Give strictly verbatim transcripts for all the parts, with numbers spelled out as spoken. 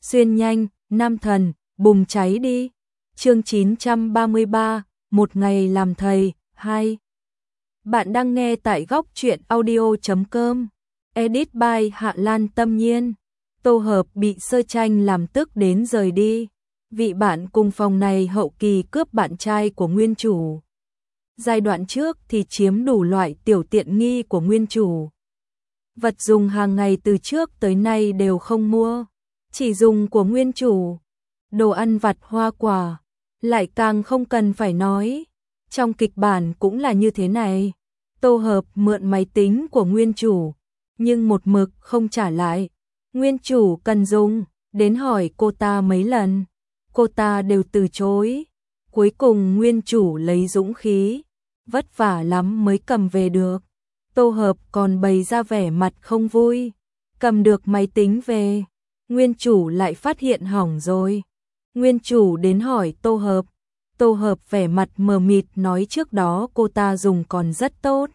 xuyên nhanh, nam thần, bùng cháy đi. Chương chín trăm ba mươi ba, một ngày làm thầy, hai. Bạn đang nghe tại góc truyện audio chấm com. Edit by Hạ Lan Tâm Nhiên. Tô Hợp bị Sơ Tranh làm tức đến rời đi. Vị bạn cùng phòng này hậu kỳ cướp bạn trai của nguyên chủ. Giai đoạn trước thì chiếm đủ loại tiểu tiện nghi của nguyên chủ. Vật dùng hàng ngày từ trước tới nay đều không mua, chỉ dùng của nguyên chủ. Đồ ăn vặt hoa quả, lại càng không cần phải nói. Trong kịch bản cũng là như thế này. Tô Hợp mượn máy tính của nguyên chủ, nhưng một mực không trả lại. Nguyên chủ cần dùng, đến hỏi cô ta mấy lần, cô ta đều từ chối. Cuối cùng nguyên chủ lấy dũng khí, vất vả lắm mới cầm về được. Tô Hợp còn bày ra vẻ mặt không vui. Cầm được máy tính về, nguyên chủ lại phát hiện hỏng rồi. Nguyên chủ đến hỏi Tô Hợp. Tô Hợp vẻ mặt mờ mịt nói trước đó cô ta dùng còn rất tốt,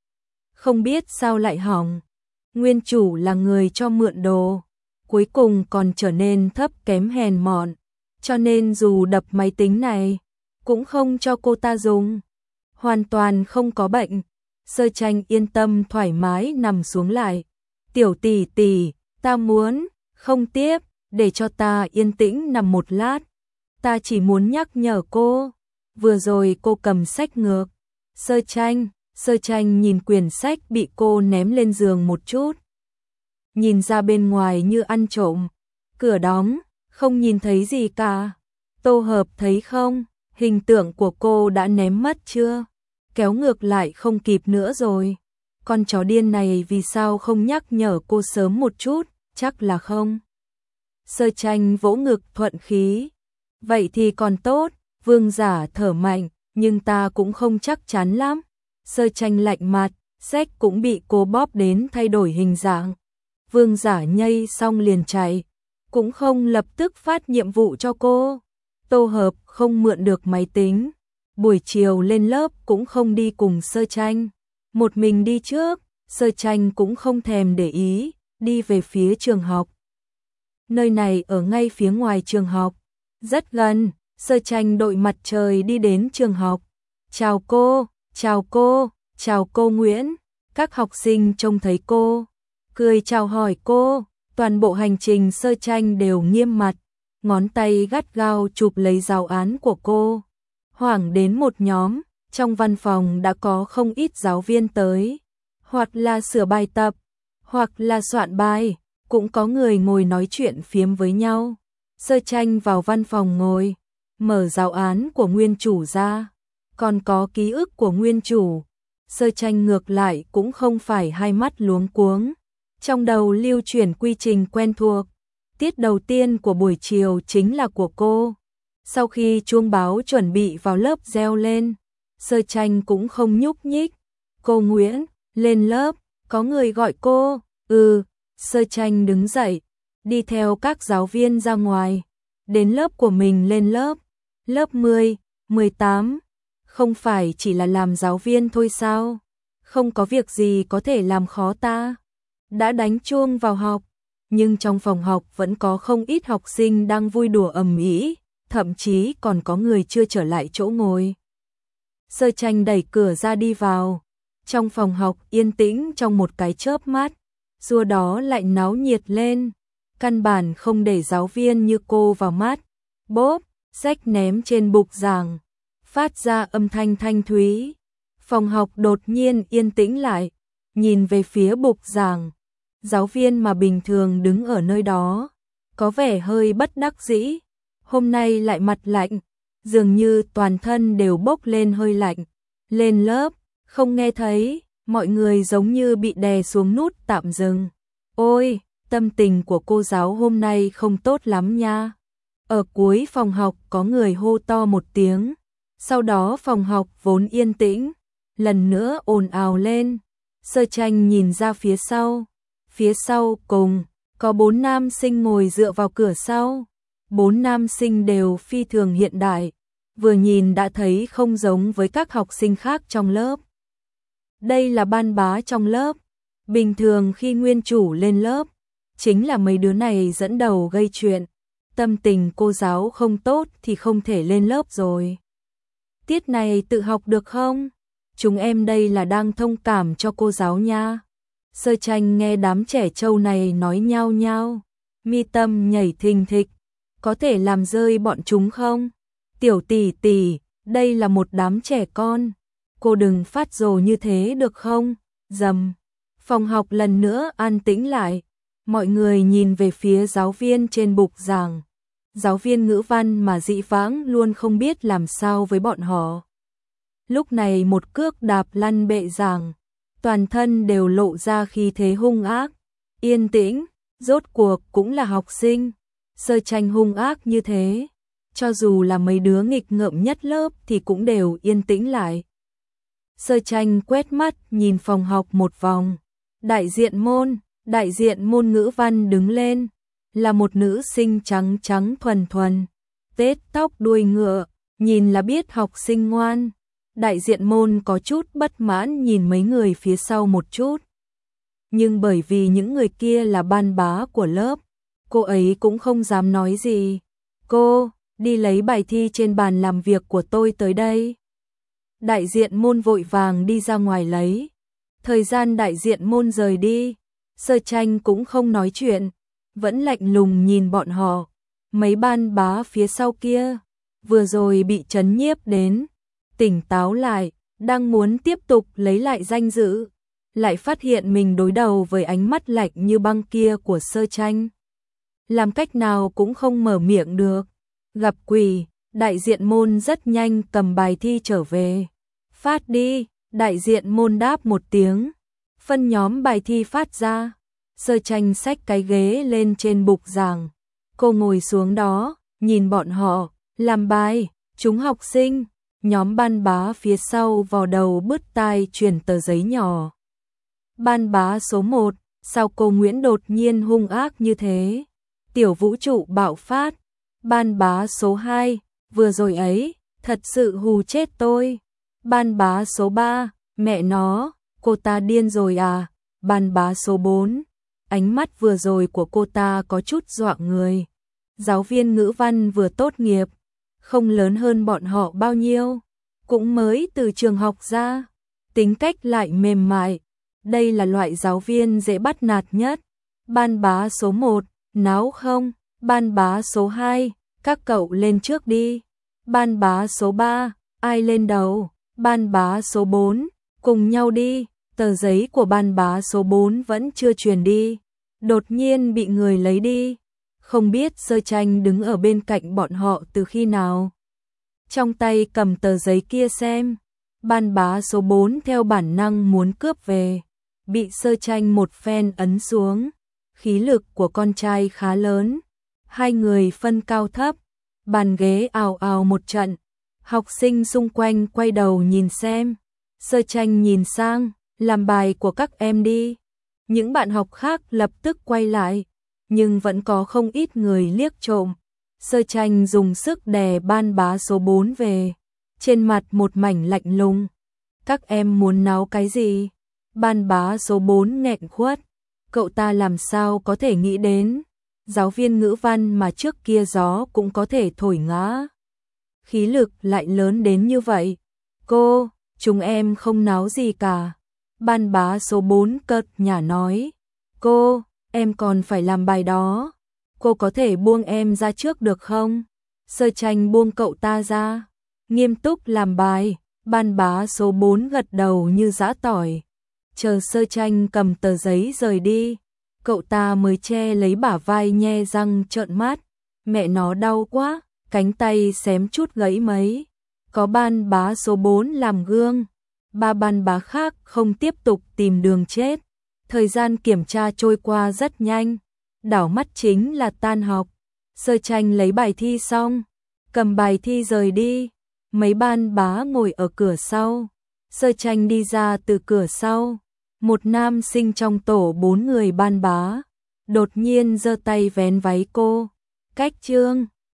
không biết sao lại hỏng. Nguyên chủ là người cho mượn đồ, cuối cùng còn trở nên thấp kém hèn mọn, cho nên dù đập máy tính này, cũng không cho cô ta dùng. Hoàn toàn không có bệnh. Sơ Tranh yên tâm thoải mái nằm xuống lại. Tiểu tỷ tỷ, ta muốn, không tiếp, để cho ta yên tĩnh nằm một lát. Ta chỉ muốn nhắc nhở cô, vừa rồi cô cầm sách ngược. Sơ Tranh, Sơ Tranh nhìn quyển sách bị cô ném lên giường một chút. Nhìn ra bên ngoài như ăn trộm, cửa đóng, không nhìn thấy gì cả. Tô Hợp thấy không, hình tượng của cô đã ném mất chưa? Kéo ngược lại không kịp nữa rồi. Con chó điên này vì sao không nhắc nhở cô sớm một chút, chắc là không. Sơ Tranh vỗ ngực thuận khí. Vậy thì còn tốt, Vương Giả thở mạnh, nhưng ta cũng không chắc chắn lắm. Sơ Tranh lạnh mặt, sách cũng bị cô bóp đến thay đổi hình dạng. Vương Giả nhây xong liền chạy, cũng không lập tức phát nhiệm vụ cho cô. Tô Hợp không mượn được máy tính, buổi chiều lên lớp cũng không đi cùng Sơ Tranh, một mình đi trước. Sơ Tranh cũng không thèm để ý, đi về phía trường học. Nơi này ở ngay phía ngoài trường học, rất gần. Sơ Tranh đội mặt trời đi đến trường học. Chào cô, chào cô, chào cô Nguyễn. Các học sinh trông thấy cô, cười chào hỏi cô. Toàn bộ hành trình Sơ Tranh đều nghiêm mặt, ngón tay gắt gao chụp lấy giáo án của cô. Hoảng đến một nhóm, trong văn phòng đã có không ít giáo viên tới, hoặc là sửa bài tập, hoặc là soạn bài, cũng có người ngồi nói chuyện phiếm với nhau. Sơ Tranh vào văn phòng ngồi, mở giáo án của nguyên chủ ra, còn có ký ức của nguyên chủ. Sơ Tranh ngược lại cũng không phải hai mắt luống cuống, trong đầu lưu chuyển quy trình quen thuộc. Tiết đầu tiên của buổi chiều chính là của cô. Sau khi chuông báo chuẩn bị vào lớp reo lên, Sơ Tranh cũng không nhúc nhích. Cô Nguyễn, lên lớp, có người gọi cô. Ừ, Sơ Tranh đứng dậy, đi theo các giáo viên ra ngoài, đến lớp của mình lên lớp. Lớp mười, mười tám, không phải chỉ là làm giáo viên thôi sao? Không có việc gì có thể làm khó ta. Đã đánh chuông vào học, nhưng trong phòng học vẫn có không ít học sinh đang vui đùa ầm ĩ, thậm chí còn có người chưa trở lại chỗ ngồi. Sơ Tranh đẩy cửa ra đi vào. Trong phòng học yên tĩnh trong một cái chớp mắt, rùa đó lại náo nhiệt lên. Căn bản không để giáo viên như cô vào mắt. Bốp, sách ném trên bục giảng, phát ra âm thanh thanh thúy. Phòng học đột nhiên yên tĩnh lại, nhìn về phía bục giảng. Giáo viên mà bình thường đứng ở nơi đó, có vẻ hơi bất đắc dĩ, hôm nay lại mặt lạnh, dường như toàn thân đều bốc lên hơi lạnh. Lên lớp, không nghe thấy, mọi người giống như bị đè xuống nút tạm dừng. Ôi, tâm tình của cô giáo hôm nay không tốt lắm nha. Ở cuối phòng học có người hô to một tiếng, sau đó phòng học vốn yên tĩnh, lần nữa ồn ào lên. Sơ Tranh nhìn ra phía sau. Phía sau cùng, có bốn nam sinh ngồi dựa vào cửa sau. Bốn nam sinh đều phi thường hiện đại, vừa nhìn đã thấy không giống với các học sinh khác trong lớp. Đây là ban bá trong lớp. Bình thường khi nguyên chủ lên lớp, chính là mấy đứa này dẫn đầu gây chuyện. tâm tình cô giáo không tốt thì không thể lên lớp rồi. Tiết này tự học được không? Chúng em đây là đang thông cảm cho cô giáo nha. Sơ Tranh nghe đám trẻ trâu này nói nhao nhao, mi tâm nhảy thình thịch, có thể làm rơi bọn chúng không? Tiểu tỷ tỷ, đây là một đám trẻ con, cô đừng phát rồ như thế được không? Rầm. Phòng học lần nữa an tĩnh lại, mọi người nhìn về phía giáo viên trên bục giảng. Giáo viên ngữ văn mà dĩ vãng luôn không biết làm sao với bọn họ. Lúc này một cước đạp lăn bệ giảng, toàn thân đều lộ ra khí thế hung ác. Yên tĩnh, rốt cuộc cũng là học sinh. Sơ Tranh hung ác như thế, cho dù là mấy đứa nghịch ngợm nhất lớp thì cũng đều yên tĩnh lại. Sơ Tranh quét mắt nhìn phòng học một vòng. Đại diện môn, đại diện môn ngữ văn đứng lên, là một nữ sinh trắng trắng thuần thuần, tết tóc đuôi ngựa, nhìn là biết học sinh ngoan. Đại diện môn có chút bất mãn nhìn mấy người phía sau một chút. Nhưng bởi vì những người kia là ban bá của lớp, cô ấy cũng không dám nói gì. Cô, đi lấy bài thi trên bàn làm việc của tôi tới đây. Đại diện môn vội vàng đi ra ngoài lấy. Thời gian đại diện môn rời đi, Sơ Tranh cũng không nói chuyện, vẫn lạnh lùng nhìn bọn họ. Mấy ban bá phía sau kia, vừa rồi bị trấn nhiếp đến, tỉnh táo lại, đang muốn tiếp tục lấy lại danh dự, lại phát hiện mình đối đầu với ánh mắt lạnh như băng kia của Sơ Tranh. Làm cách nào cũng không mở miệng được. Gặp quỷ, đại diện môn rất nhanh cầm bài thi trở về. Phát đi, đại diện môn đáp một tiếng. Phân nhóm bài thi phát ra. Sơ Tranh xách cái ghế lên trên bục giảng. Cô ngồi xuống đó, nhìn bọn họ, làm bài, chúng học sinh. Nhóm ban bá phía sau vò đầu bứt tai truyền tờ giấy nhỏ. Ban bá số một, sao cô Nguyễn đột nhiên hung ác như thế? Tiểu vũ trụ bạo phát. Ban bá số hai, vừa rồi ấy, thật sự hù chết tôi. Ban bá số ba, mẹ nó, cô ta điên rồi à? Ban bá số bốn, ánh mắt vừa rồi của cô ta có chút dọa người. Giáo viên ngữ văn vừa tốt nghiệp, không lớn hơn bọn họ bao nhiêu, cũng mới từ trường học ra, tính cách lại mềm mại. Đây là loại giáo viên dễ bắt nạt nhất. Ban bá số một, náo không? Ban bá số hai, các cậu lên trước đi. Ban bá số ba, ai lên đầu? Ban bá số bốn, cùng nhau đi. Tờ giấy của ban bá số bốn vẫn chưa truyền đi, đột nhiên bị người lấy đi. Không biết Sơ Tranh đứng ở bên cạnh bọn họ từ khi nào. Trong tay cầm tờ giấy kia xem. Ban bá số bốn theo bản năng muốn cướp về, bị Sơ Tranh một phen ấn xuống. Khí lực của con trai khá lớn, hai người phân cao thấp, bàn ghế ào ào một trận. Học sinh xung quanh quay đầu nhìn xem. Sơ Tranh nhìn sang, làm bài của các em đi. Những bạn học khác lập tức quay lại, nhưng vẫn có không ít người liếc trộm. Sơ Tranh dùng sức đè ban bá số bốn về, trên mặt một mảnh lạnh lùng. Các em muốn náo cái gì? Ban bá số bốn nghẹn khuất, cậu ta làm sao có thể nghĩ đến, giáo viên ngữ văn mà trước kia gió cũng có thể thổi ngã. Khí lực lại lớn đến như vậy. Cô, chúng em không náo gì cả. Ban bá số bốn cợt nhả nói. Cô, em còn phải làm bài đó. Cô có thể buông em ra trước được không? Sơ Tranh buông cậu ta ra, nghiêm túc làm bài. Ban bá số bốn gật đầu như giã tỏi. Chờ Sơ Tranh cầm tờ giấy rời đi, cậu ta mới che lấy bả vai nhe răng trợn mắt. Mẹ nó đau quá, cánh tay xém chút gãy mấy. Có ban bá số bốn làm gương, ba ban bá khác không tiếp tục tìm đường chết. Thời gian kiểm tra trôi qua rất nhanh, đảo mắt chính là tan học. Sơ Tranh lấy bài thi xong, cầm bài thi rời đi. Mấy ban bá ngồi ở cửa sau. Sơ Tranh đi ra từ cửa sau. Một nam sinh trong tổ bốn người ban bá đột nhiên giơ tay vén váy cô. Cách Trương